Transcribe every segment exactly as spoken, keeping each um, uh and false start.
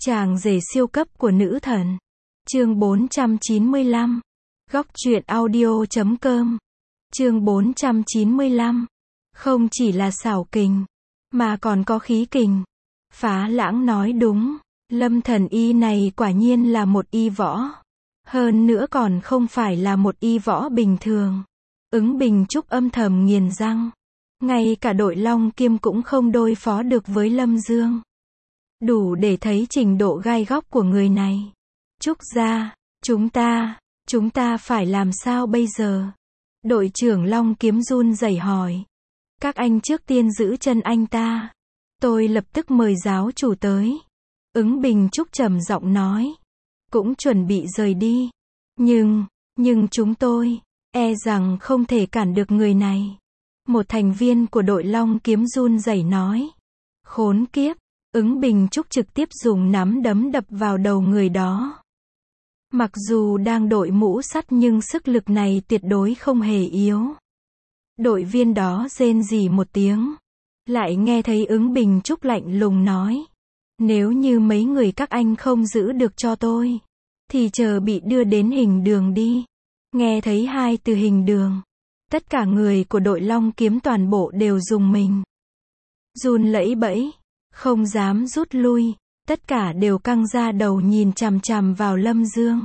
Chàng rể siêu cấp của nữ thần. Chương bốn trăm chín mươi lăm. Góc truyện audio chấm com. Chương bốn trăm chín mươi lăm. Không chỉ là xảo kình, mà còn có khí kình. Phá Lãng nói đúng, Lâm Thần Y này quả nhiên là một y võ. Hơn nữa còn không phải là một y võ bình thường. Ứng Bình Trúc âm thầm nghiền răng. Ngay cả đội Long Kiêm cũng không đối phó được với Lâm Dương. Đủ để thấy trình độ gai góc của người này. Trúc gia, chúng ta, chúng ta phải làm sao bây giờ? Đội trưởng Long Kiếm run rẩy hỏi. Các anh trước tiên giữ chân anh ta. Tôi lập tức mời giáo chủ tới. Ứng Bình Trúc trầm giọng nói. Cũng chuẩn bị rời đi. Nhưng, nhưng chúng tôi, e rằng không thể cản được người này. Một thành viên của đội Long Kiếm run rẩy nói. Khốn kiếp, Ứng Bình Trúc trực tiếp dùng nắm đấm đập vào đầu người đó. Mặc dù đang đội mũ sắt nhưng sức lực này tuyệt đối không hề yếu. Đội viên đó rên rỉ một tiếng. Lại nghe thấy Ứng Bình Trúc lạnh lùng nói. Nếu như mấy người các anh không giữ được cho tôi, thì chờ bị đưa đến hình đường đi. Nghe thấy hai từ hình đường. Tất cả người của đội Long Kiếm toàn bộ đều rùng mình. Run lẩy bẩy, không dám rút lui. Tất cả đều căng ra đầu nhìn chằm chằm vào Lâm Dương.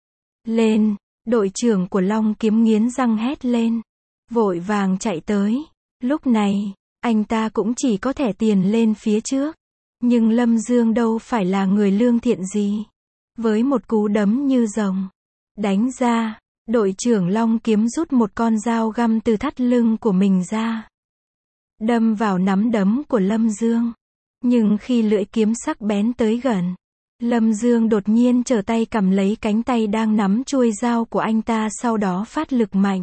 Lên, đội trưởng của Long Kiếm nghiến răng hét lên. Vội vàng chạy tới. Lúc này, anh ta cũng chỉ có thể tiền lên phía trước. Nhưng Lâm Dương đâu phải là người lương thiện gì. Với một cú đấm như rồng đánh ra, đội trưởng Long Kiếm rút một con dao găm từ thắt lưng của mình ra. Đâm vào nắm đấm của Lâm Dương. Nhưng khi lưỡi kiếm sắc bén tới gần, Lâm Dương đột nhiên trở tay cầm lấy cánh tay đang nắm chuôi dao của anh ta, sau đó phát lực mạnh.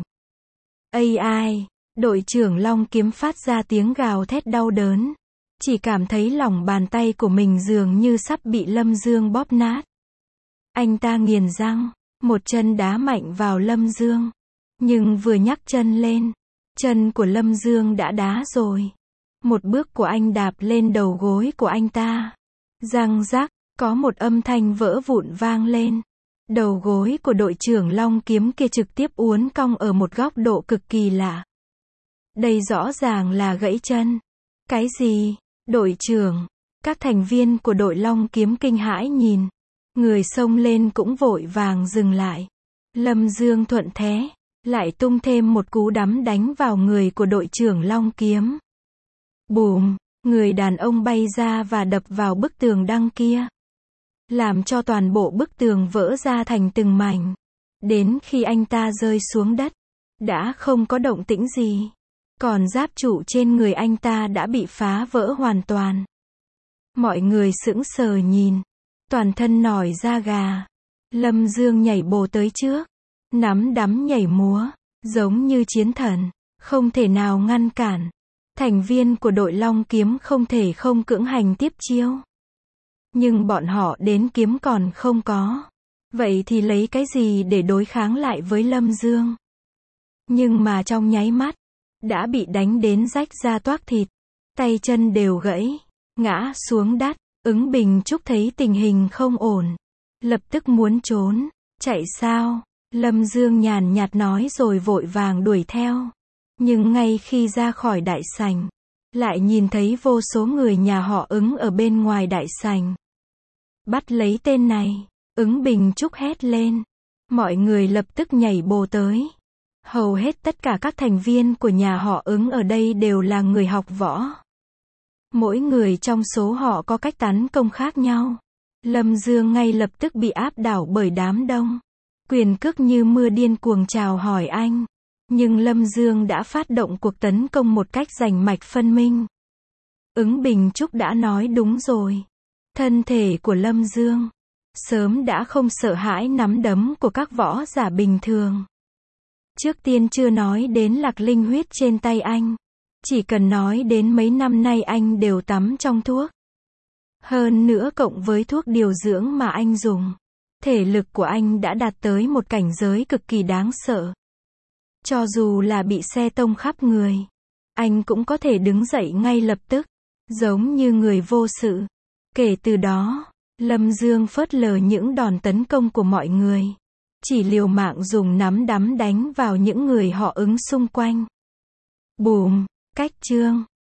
Ây ai, đội trưởng Long Kiếm phát ra tiếng gào thét đau đớn. Chỉ cảm thấy lòng bàn tay của mình dường như sắp bị Lâm Dương bóp nát. Anh ta nghiền răng, một chân đá mạnh vào Lâm Dương. Nhưng vừa nhắc chân lên, chân của Lâm Dương đã đá rồi. Một bước của anh đạp lên đầu gối của anh ta. Răng rắc, có một âm thanh vỡ vụn vang lên. Đầu gối của đội trưởng Long Kiếm kia trực tiếp uốn cong ở một góc độ cực kỳ lạ. Đây rõ ràng là gãy chân. Cái gì? Đội trưởng, các thành viên của đội Long Kiếm kinh hãi nhìn. Người xông lên cũng vội vàng dừng lại. Lâm Dương thuận thế, lại tung thêm một cú đấm đánh vào người của đội trưởng Long Kiếm. Bùm, người đàn ông bay ra và đập vào bức tường đăng kia. Làm cho toàn bộ bức tường vỡ ra thành từng mảnh. Đến khi anh ta rơi xuống đất, đã không có động tĩnh gì. Còn giáp trụ trên người anh ta đã bị phá vỡ hoàn toàn. Mọi người sững sờ nhìn. Toàn thân nổi da gà. Lâm Dương nhảy bổ tới trước. Nắm đấm nhảy múa. Giống như chiến thần. Không thể nào ngăn cản. Thành viên của đội Long Kiếm không thể không cưỡng hành tiếp chiêu. Nhưng bọn họ đến kiếm còn không có. Vậy thì lấy cái gì để đối kháng lại với Lâm Dương? Nhưng mà trong nháy mắt, đã bị đánh đến rách da toác thịt. Tay chân đều gãy. Ngã xuống đất. Ứng Bình Trúc thấy tình hình không ổn. Lập tức muốn trốn. Chạy sao? Lâm Dương nhàn nhạt nói rồi vội vàng đuổi theo. Nhưng ngay khi ra khỏi đại sảnh, lại nhìn thấy vô số người nhà họ Ứng ở bên ngoài đại sảnh. Bắt lấy tên này. Ứng Bình Trúc hét lên. Mọi người lập tức nhảy bổ tới. Hầu hết tất cả các thành viên của nhà họ Ứng ở đây đều là người học võ. Mỗi người trong số họ có cách tấn công khác nhau. Lâm Dương ngay lập tức bị áp đảo bởi đám đông. Quyền cước như mưa điên cuồng chào hỏi anh. Nhưng Lâm Dương đã phát động cuộc tấn công một cách rành mạch phân minh. Ứng Bình Trúc đã nói đúng rồi. Thân thể của Lâm Dương sớm đã không sợ hãi nắm đấm của các võ giả bình thường. Trước tiên chưa nói đến lạc linh huyết trên tay anh. Chỉ cần nói đến mấy năm nay anh đều tắm trong thuốc. Hơn nữa cộng với thuốc điều dưỡng mà anh dùng, thể lực của anh đã đạt tới một cảnh giới cực kỳ đáng sợ. Cho dù là bị xe tông khắp người, anh cũng có thể đứng dậy ngay lập tức, giống như người vô sự. Kể từ đó, Lâm Dương phớt lờ những đòn tấn công của mọi người. Chỉ liều mạng dùng nắm đấm đánh vào những người họ ứng xung quanh. Bùm, cách chương.